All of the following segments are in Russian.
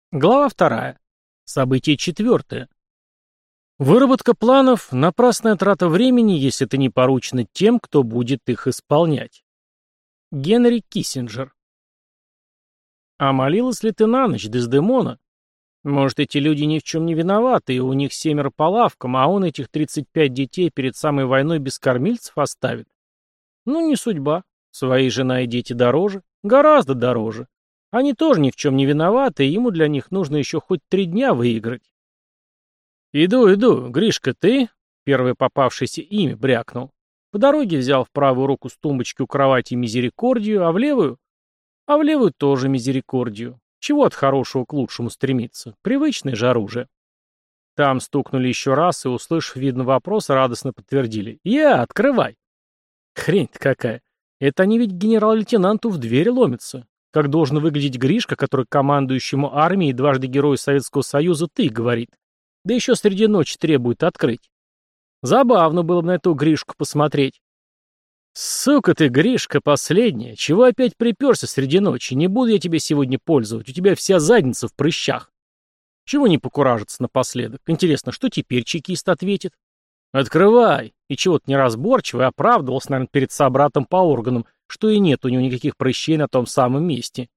Глава 2. Событие 4. Выработка планов – напрасная трата времени, если это не поручено тем, кто будет их исполнять. Генри Киссинджер. А молилась ли ты на ночь, Дездемона? Может, эти люди ни в чем не виноваты, и у них 7 по лавкам, а он этих 35 детей перед самой войной без кормильцев оставит? Ну, не судьба. Свои жена и дети дороже. Гораздо дороже. Они тоже ни в чем не виноваты, и ему для них нужно еще хоть 3 дня выиграть. «Иду. Гришка, ты?» — первое попавшееся имя брякнул. По дороге взял в правую руку с тумбочки у кровати мизерикордию, а в левую? А в левую тоже мизерикордию. Чего от хорошего к лучшему стремиться? Привычное же оружие. Там стукнули еще раз, и, услышав, видно, вопрос, радостно подтвердили. Открывай!» Хрень-то какая! Это они ведь генерал-лейтенанту в дверь ломятся. Как должен выглядеть Гришка, который командующему армией дважды Герой Советского Союза «ты» говорит. Да еще среди ночи требует открыть. Забавно было бы на эту Гришку посмотреть. «Сука ты, Гришка, последняя! Чего опять приперся среди ночи? Не буду я тебя сегодня пользовать, у тебя вся задница в прыщах. Чего не покуражиться напоследок? Интересно, что теперь чекист ответит? Открывай!» И чего-то неразборчиво оправдывался, наверное, перед собратом по органам, что и нет у него никаких прыщей на том самом месте.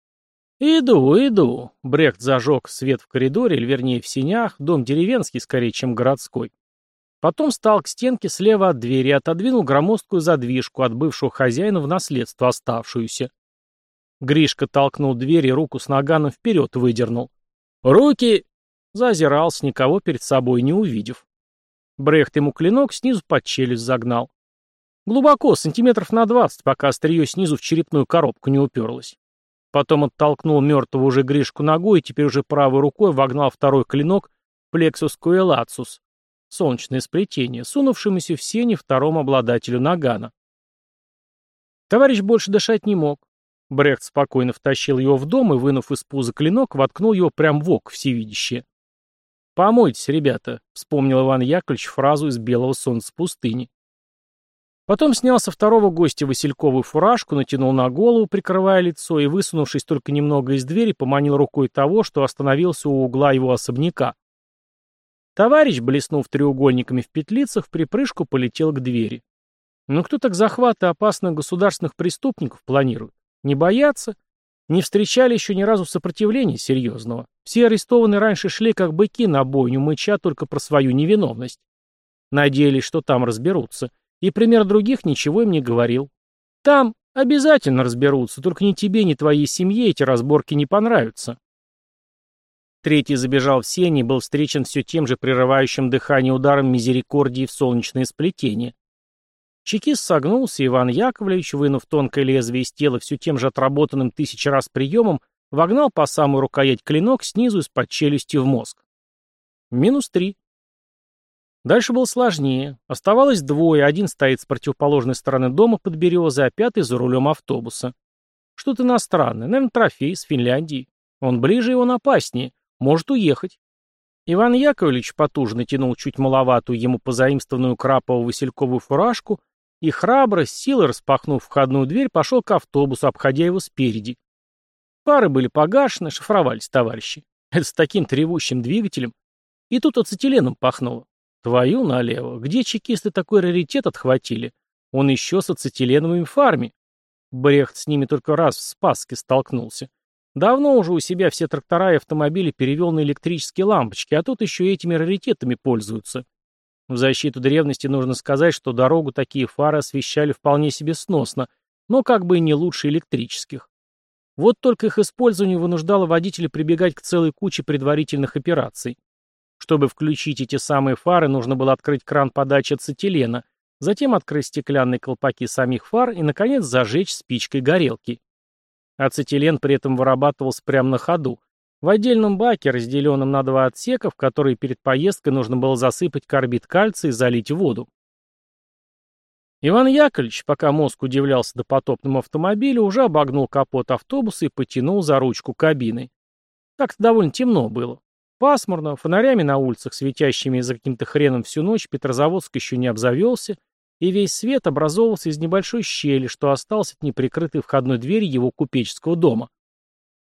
«Иду». Брехт зажег свет в коридоре, или вернее в сенях, дом деревенский скорее, чем городской. Потом встал к стенке слева от двери и отодвинул громоздкую задвижку от бывшего хозяина в наследство оставшуюся. Гришка толкнул дверь и руку с наганом вперед выдернул. «Руки!» Заозирался, никого перед собой не увидев. Брехт ему клинок снизу под челюсть загнал. Глубоко, сантиметров на 20, пока острие снизу в черепную коробку не уперлось. Потом оттолкнул мертвого уже Гришку ногой и теперь уже правой рукой вогнал второй клинок в плексус коэлацус, солнечное сплетение, сунувшемуся в сени второму обладателю нагана. Товарищ больше дышать не мог. Брехт спокойно втащил его в дом и, вынув из пуза клинок, воткнул его прямо в око всевидящее. «Помойтесь, ребята», — вспомнил Иван Яковлевич фразу из «Белого солнца пустыни». Потом снял со второго гостя васильковую фуражку, натянул на голову, прикрывая лицо, и, высунувшись только немного из двери, поманил рукой того, что остановился у угла его особняка. Товарищ, блеснув треугольниками в петлицах, в припрыжку полетел к двери. Ну кто так захваты опасных государственных преступников планирует? Не боятся? Не встречали еще ни разу сопротивления серьезного. Все арестованные раньше шли как быки на бойню, мыча только про свою невиновность. Надеялись, что там разберутся. И пример других ничего им не говорил. Там обязательно разберутся, только ни тебе, ни твоей семье эти разборки не понравятся. Третий забежал в сени и был встречен все тем же прерывающим дыхание ударом мизерикордии в солнечное сплетение. Чекист согнулся, Иван Яковлевич, вынув тонкое лезвие из тела все тем же отработанным 1000 раз приемом, вогнал по самую рукоять клинок снизу из-под челюсти в мозг. -3. Дальше было сложнее. Оставалось двое, один стоит с противоположной стороны дома под березой, а пятый за рулем автобуса. Что-то иностранное, наверное, трофей из Финляндии. Он ближе, и он опаснее. Может уехать. Иван Яковлевич потуже натянул чуть маловатую ему позаимствованную крапово-васильковую фуражку и храбро, с силой распахнув входную дверь, пошел к автобусу, обходя его спереди. Фары были погашены, шифровались товарищи. Это с таким тревущим двигателем. И тут ацетиленом пахнуло. Твою налево. Где чекисты такой раритет отхватили? Он еще с ацетиленовыми фарами. Брехт с ними только раз в Спасске столкнулся. Давно уже у себя все трактора и автомобили перевел на электрические лампочки, а тут еще и этими раритетами пользуются. В защиту древности нужно сказать, что дорогу такие фары освещали вполне себе сносно, но как бы и не лучше электрических. Вот только их использование вынуждало водителя прибегать к целой куче предварительных операций. Чтобы включить эти самые фары, нужно было открыть кран подачи ацетилена, затем открыть стеклянные колпаки самих фар и, наконец, зажечь спичкой горелки. Ацетилен при этом вырабатывался прямо на ходу, в отдельном баке, разделенном на 2 отсека, в которые перед поездкой нужно было засыпать карбид кальция и залить воду. Иван Яковлевич, пока мозг удивлялся допотопному автомобилю, уже обогнул капот автобуса и потянул за ручку кабины. Так-то довольно темно было. Пасмурно, фонарями на улицах, светящими за каким-то хреном всю ночь, Петрозаводск еще не обзавелся, и весь свет образовывался из небольшой щели, что осталось от неприкрытой входной двери его купеческого дома.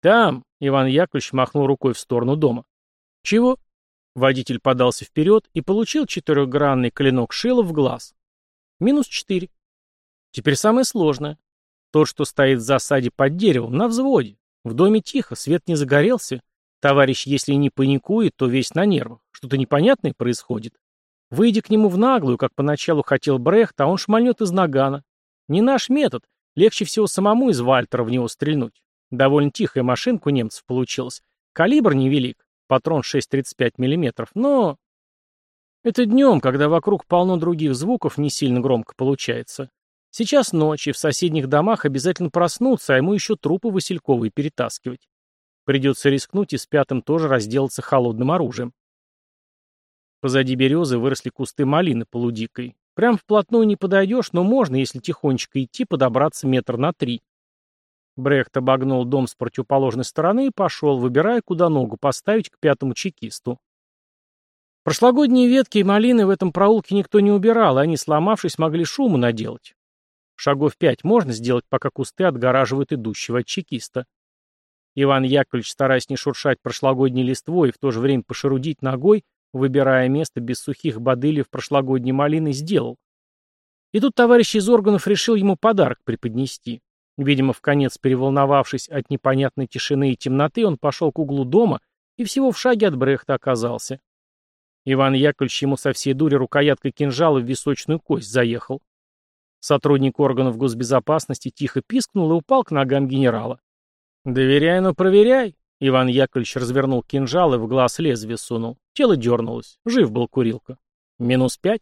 «Там!» — Иван Яковлевич махнул рукой в сторону дома. «Чего?» Водитель подался вперед и получил четырехгранный клинок шила в глаз. -4. Теперь самое сложное. Тот, что стоит в засаде под деревом, на взводе. В доме тихо, свет не загорелся. Товарищ, если и не паникует, то весь на нервах. Что-то непонятное происходит. Выйдя к нему в наглую, как поначалу хотел Брехт, а он шмальнет из нагана. Не наш метод. Легче всего самому из Вальтера в него стрельнуть. Довольно тихая машинка у немцев получилась. Калибр невелик. Патрон 6,35 мм, но... Это днем, когда вокруг полно других звуков, не сильно громко получается. Сейчас ночь, и в соседних домах обязательно проснутся, а ему еще трупы Васильковой перетаскивать. Придется рискнуть и с пятым тоже разделаться холодным оружием. Позади березы выросли кусты малины полудикой. Прям вплотную не подойдешь, но можно, если тихонечко идти, подобраться метр на 3. Брехт обогнул дом с противоположной стороны и пошел, выбирая, куда ногу поставить к пятому чекисту. Прошлогодние ветки и малины в этом проулке никто не убирал, и они, сломавшись, могли шуму наделать. Шагов 5 можно сделать, пока кусты отгораживают идущего от чекиста. Иван Яковлевич, стараясь не шуршать прошлогодней листвой и в то же время пошерудить ногой, выбирая место без сухих бодыльев прошлогодней малины, сделал. И тут товарищ из органов решил ему подарок преподнести. Видимо, вконец переволновавшись от непонятной тишины и темноты, он пошел к углу дома и всего в шаге от Брехта оказался. Иван Яковлевич ему со всей дури рукояткой кинжала в височную кость заехал. Сотрудник органов госбезопасности тихо пискнул и упал к ногам генерала. «Доверяй, но проверяй!» Иван Яковлевич развернул кинжал и в глаз лезвие сунул. Тело дернулось. Жив был курилка. -5.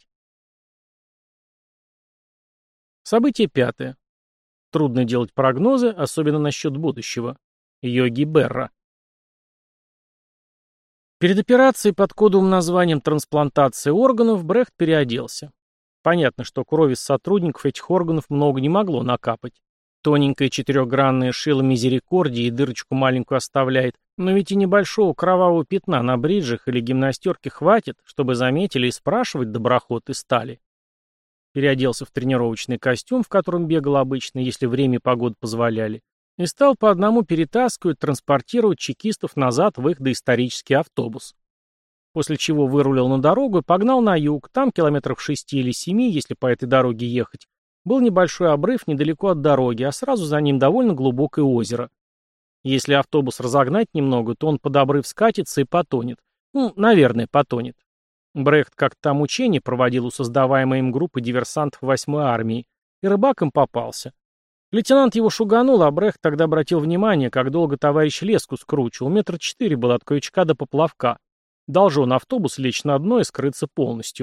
Событие 5. Трудно делать прогнозы, особенно насчет будущего. Йоги Берра. Перед операцией под кодовым названием «трансплантация органов» Брехт переоделся. Понятно, что крови с сотрудников этих органов много не могло накапать. Тоненькое четырехгранное шило мизерикордии и дырочку маленькую оставляет, но ведь и небольшого кровавого пятна на бриджах или гимнастерке хватит, чтобы заметили и спрашивать доброхоты стали. Переоделся в тренировочный костюм, в котором бегал обычно, если время и погода позволяли, и стал по одному перетаскивать, транспортировать чекистов назад в их доисторический автобус. После чего вырулил на дорогу и погнал на юг, там километров 6 или 7, если по этой дороге ехать, был небольшой обрыв недалеко от дороги, а сразу за ним довольно глубокое озеро. Если автобус разогнать немного, то он под обрыв скатится и потонет. Наверное, потонет. Брехт как-то там учение проводил у создаваемой им группы диверсантов 8-й армии, и рыбак им попался. Лейтенант его шуганул, а Брехт тогда обратил внимание, как долго товарищ леску скручивал, 4 метра было от крючка до поплавка. Должен автобус лечь на дно и скрыться полностью.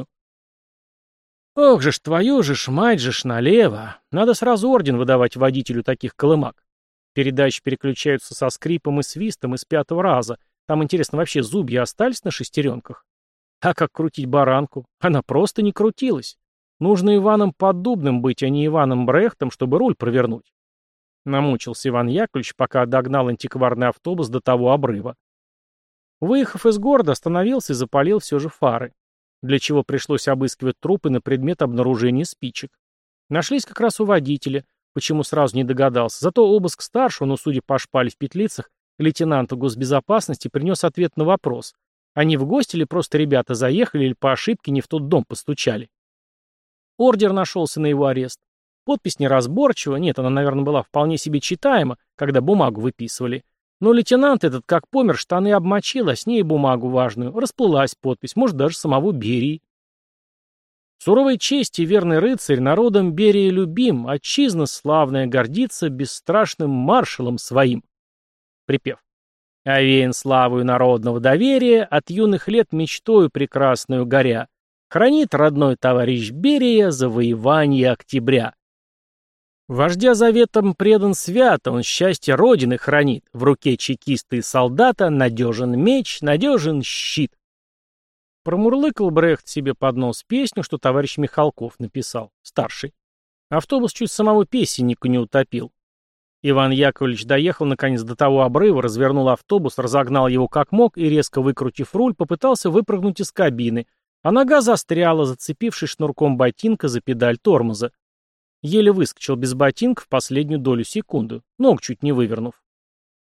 Ох же ж, твою же ж, мать же ж, налево. Надо сразу орден выдавать водителю таких колымак. Передачи переключаются со скрипом и свистом из 5-го раза. Там, интересно, вообще зубья остались на шестеренках? А как крутить баранку? Она просто не крутилась. Нужно Иваном Поддубным быть, а не Иваном Брехтом, чтобы руль провернуть. Намучился Иван Яковлевич, пока догнал антикварный автобус до того обрыва. Выехав из города, остановился и запалил все же фары, для чего пришлось обыскивать трупы на предмет обнаружения спичек. Нашлись как раз у водителя, почему сразу не догадался. Зато обыск старшего, но, судя по шпале в петлицах, лейтенанта госбезопасности принес ответ на вопрос. Они в гости или просто ребята заехали или по ошибке не в тот дом постучали. Ордер нашелся на его арест. Подпись неразборчива, нет, она, наверное, была вполне себе читаема, когда бумагу выписывали. Но лейтенант этот, как помер, штаны обмочил, а с ней бумагу важную. Расплылась подпись, может, даже самого Берии. Суровой чести верный рыцарь, народом Берии любим, отчизна славная гордится бесстрашным маршалом своим. Припев. Овеян славою народного доверия, от юных лет мечтою прекрасную горя, хранит родной товарищ Берия завоевание октября. Вождя заветом предан свято, он счастье Родины хранит, в руке чекиста и солдата надежен меч, надежен щит. Промурлыкал Брехт себе под нос песню, что товарищ Михалков написал, старший. Автобус чуть самого песенника не утопил. Иван Яковлевич доехал наконец до того обрыва, развернул автобус, разогнал его как мог и, резко выкрутив руль, попытался выпрыгнуть из кабины, а нога застряла, зацепившись шнурком ботинка за педаль тормоза. Еле выскочил без ботинка в последнюю долю секунды, ног чуть не вывернув.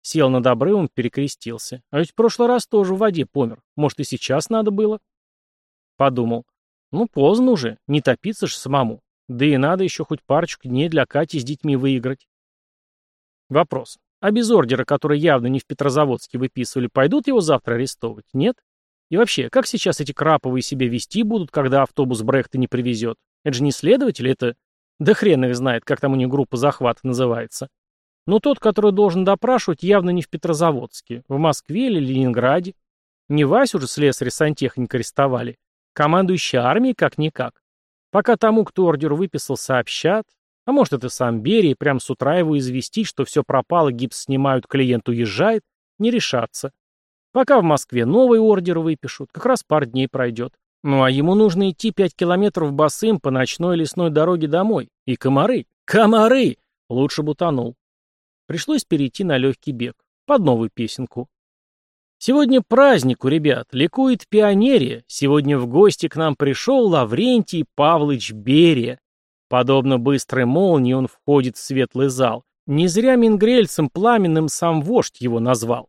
Сел над обрывом, перекрестился. А ведь в прошлый раз тоже в воде помер. Может, и сейчас надо было? Подумал. Ну, поздно уже, не топиться же самому. Да и надо еще хоть парочку дней для Кати с детьми выиграть. Вопрос. А без ордера, который явно не в Петрозаводске выписывали, пойдут его завтра арестовывать? Нет? И вообще, как сейчас эти Краповые себя вести будут, когда автобус Брехта не привезет? Это же не следователь, это... Да хрен их знает, как там у них группа захвата называется. Но тот, который должен допрашивать, явно не в Петрозаводске, в Москве или Ленинграде. Не Васю же слесаря-сантехника арестовали. Командующий армией как-никак. Пока тому, кто ордер выписал, сообщат. А может, это сам Берия, прям с утра его известить, что все пропало, гипс снимают, клиент уезжает, не решаться. Пока в Москве новый ордер выпишут, как раз пару дней пройдет. Ну а ему нужно идти 5 километров босым по ночной лесной дороге домой. И комары. Комары! Лучше бы утонул. Пришлось перейти на легкий бег. Под новую песенку. Сегодня праздник у ребят, ликует пионерия. Сегодня в гости к нам пришел Лаврентий Павлович Берия. Подобно быстрой молнии он входит в светлый зал. Не зря мингрельцем пламенным сам вождь его назвал.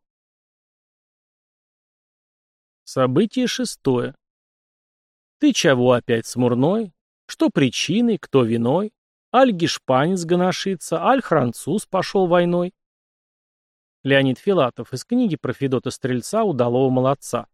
Событие 6. Ты чего опять смурной? Что причиной, кто виной? Аль гешпанец гоношится, аль француз пошел войной. Леонид Филатов из книги про Федота Стрельца «Удалого молодца».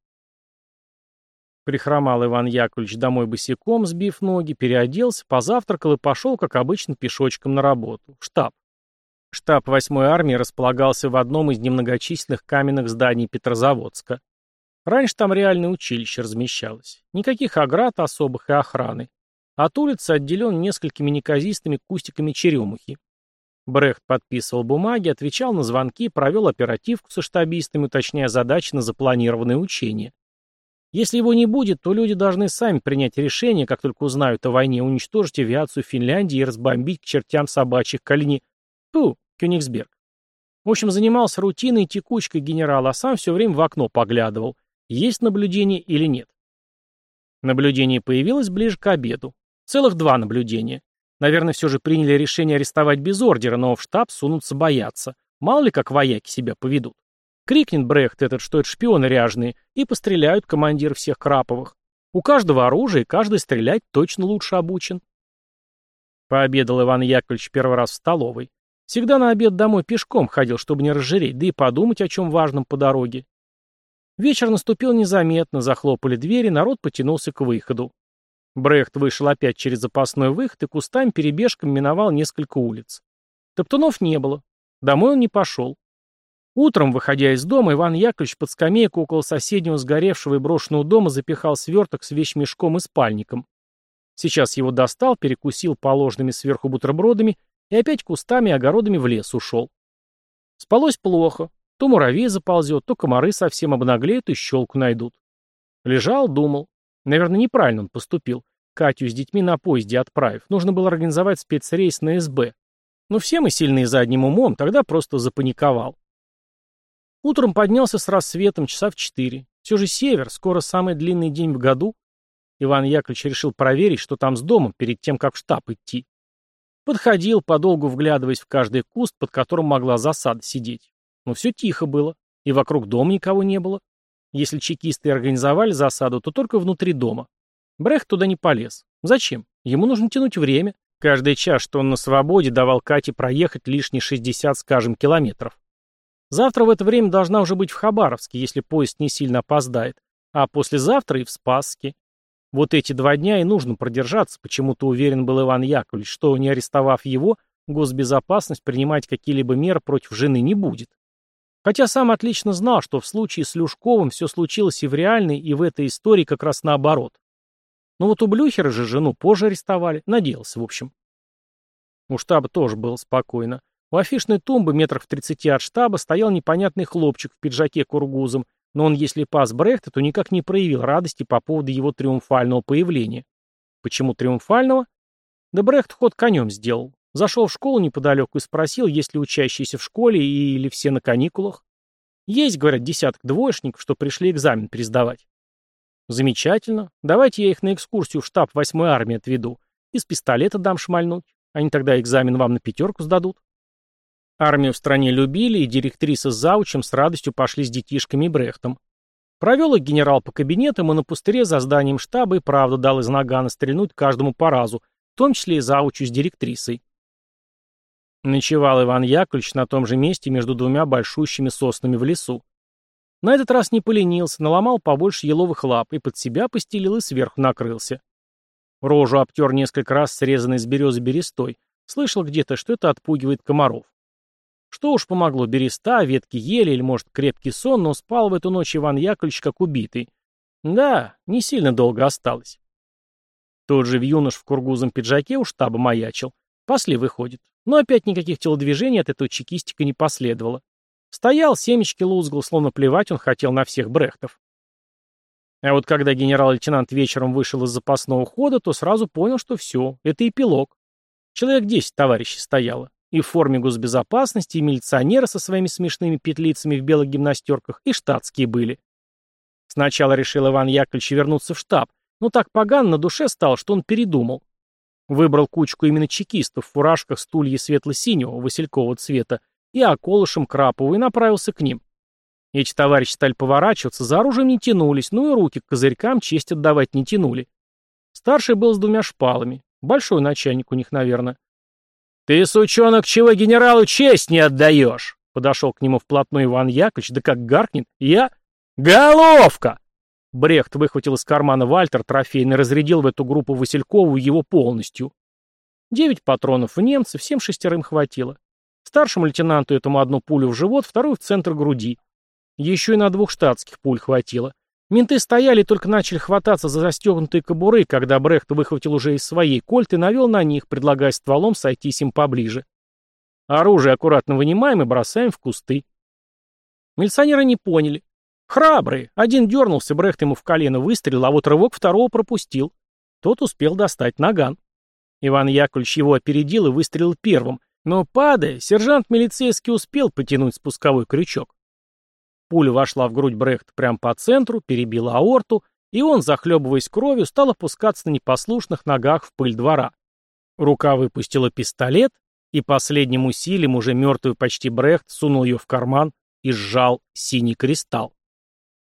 Прихромал Иван Яковлевич домой босиком, сбив ноги, переоделся, позавтракал и пошел, как обычно, пешочком на работу. В штаб. Штаб 8-й армии располагался в одном из немногочисленных каменных зданий Петрозаводска. Раньше там реальное училище размещалось. Никаких оград особых и охраны. От улицы отделен несколькими неказистыми кустиками черемухи. Брехт подписывал бумаги, отвечал на звонки, провел оперативку со штабистами, уточняя задачи на запланированные учения. Если его не будет, то люди должны сами принять решение, как только узнают о войне, уничтожить авиацию Финляндии и разбомбить к чертям собачьих Кёнигсберг. В общем, занимался рутиной и текучкой генерал, а сам все время в окно поглядывал, есть наблюдение или нет. Наблюдение появилось ближе к обеду. Целых 2 наблюдения. Наверное, все же приняли решение арестовать без ордера, но в штаб сунуться боятся. Мало ли, как вояки себя поведут. Крикнет Брехт этот, что это шпионы ряженые, и постреляют командир всех Краповых. У каждого оружие, и каждый стрелять точно лучше обучен. Пообедал Иван Яковлевич первый раз в столовой. Всегда на обед домой пешком ходил, чтобы не разжиреть, да и подумать о чем важном по дороге. Вечер наступил незаметно, захлопали двери, народ потянулся к выходу. Брехт вышел опять через запасной выход и кустами перебежком миновал несколько улиц. Топтунов не было. Домой он не пошел. Утром, выходя из дома, Иван Яковлевич под скамейку около соседнего сгоревшего и брошенного дома запихал сверток с вещмешком и спальником. Сейчас его достал, перекусил положенными сверху бутербродами и опять кустами и огородами в лес ушел. Спалось плохо. То муравей заползет, то комары совсем обнаглеют и щелку найдут. Лежал, думал. Наверное, неправильно он поступил. Катю с детьми на поезде отправив. Нужно было организовать спецрейс на СБ. Но все мы сильные задним умом, тогда просто запаниковал. Утром поднялся с рассветом часа в 4. Все же север, скоро самый длинный день в году. Иван Яковлевич решил проверить, что там с домом, перед тем, как в штаб идти. Подходил, подолгу вглядываясь в каждый куст, под которым могла засада сидеть. Но все тихо было, и вокруг дома никого не было. Если чекисты организовали засаду, то только внутри дома. Брехт туда не полез. Зачем? Ему нужно тянуть время. Каждый час, что он на свободе, давал Кате проехать лишние 60, скажем, километров. Завтра в это время должна уже быть в Хабаровске, если поезд не сильно опоздает. А послезавтра и в Спасске. Вот эти 2 дня и нужно продержаться, почему-то уверен был Иван Яковлевич, что, не арестовав его, госбезопасность принимать какие-либо меры против жены не будет. Хотя сам отлично знал, что в случае с Люшковым все случилось и в реальной, и в этой истории как раз наоборот. Но вот у Блюхера же жену позже арестовали, надеялся, в общем. У штаба тоже было спокойно. У афишной тумбы метрах в 30 от штаба стоял непонятный хлопчик в пиджаке кургузом, но он, если пас Брехта, то никак не проявил радости по поводу его триумфального появления. Почему триумфального? Да Брехт ход конем сделал. Зашел в школу неподалеку и спросил, есть ли учащиеся в школе или все на каникулах. Есть, говорят, десяток двоечников, что пришли экзамен пересдавать. Замечательно. Давайте я их на экскурсию в штаб 8-й армии отведу. Из пистолета дам шмальнуть. Они тогда экзамен вам на 5 сдадут. Армию в стране любили, и директриса с заучем с радостью пошли с детишками и Брехтом. Провел их генерал по кабинетам, и на пустыре за зданием штаба и правда дал из нагана стрельнуть каждому по разу, в том числе и заучу с директрисой. Ночевал Иван Яковлевич на том же месте между двумя большущими соснами в лесу. На этот раз не поленился, наломал побольше еловых лап и под себя постелил и сверху накрылся. Рожу обтер несколько раз срезанной из березы берестой. Слышал где-то, что это отпугивает комаров. Что уж помогло, береста, ветки ели или, может, крепкий сон, но спал в эту ночь Иван Яковлевич как убитый. Да, не сильно долго осталось. Тот же вьюнош в кургузом пиджаке у штаба маячил. Пасли выходит. Но опять никаких телодвижений от этого чекистика не последовало. Стоял, семечки лузгал, словно плевать он хотел на всех Брехтов. А вот когда генерал-лейтенант вечером вышел из запасного хода, то сразу понял, что все, это эпилог. Человек 10 товарищей стояло. И в форме госбезопасности, и милиционеры со своими смешными петлицами в белых гимнастерках, и штатские были. Сначала решил Иван Яковлевич вернуться в штаб, но так погано на душе стало, что он передумал. Выбрал кучку именно чекистов в фуражках с тульей светло-синего, василькового цвета, и околышем крапового, и направился к ним. Эти товарищи стали поворачиваться, за оружием не тянулись, ну и руки к козырькам честь отдавать не тянули. Старший был с двумя шпалами. Большой начальник у них, наверное. «Ты, сучонок, чего генералу честь не отдаешь?» Подошел к нему вплотную Иван Яковлевич, да как гаркнет. «Я? Головка!» Брехт выхватил из кармана Вальтер трофейный, разрядил в эту группу Василькову его полностью. 9 патронов в немца, всем 6 хватило. Старшему лейтенанту этому одну пулю в живот, вторую в центр груди. Еще и на 2 штатских пуль хватило. Менты стояли и только начали хвататься за застегнутые кобуры, когда Брехт выхватил уже из своей кольт и навел на них, предлагая стволом сойтись им поближе. Оружие аккуратно вынимаем и бросаем в кусты. Милиционеры не поняли. Храбрые. Один дернулся, Брехт ему в колено выстрелил, а вот рывок второго пропустил. Тот успел достать наган. Иван Яковлевич его опередил и выстрелил первым, но, падая, сержант милицейский успел потянуть спусковой крючок. Пуля вошла в грудь Брехта прямо по центру, перебила аорту, и он, захлебываясь кровью, стал опускаться на непослушных ногах в пыль двора. Рука выпустила пистолет, и последним усилием уже мертвый почти Брехт сунул ее в карман и сжал синий кристалл.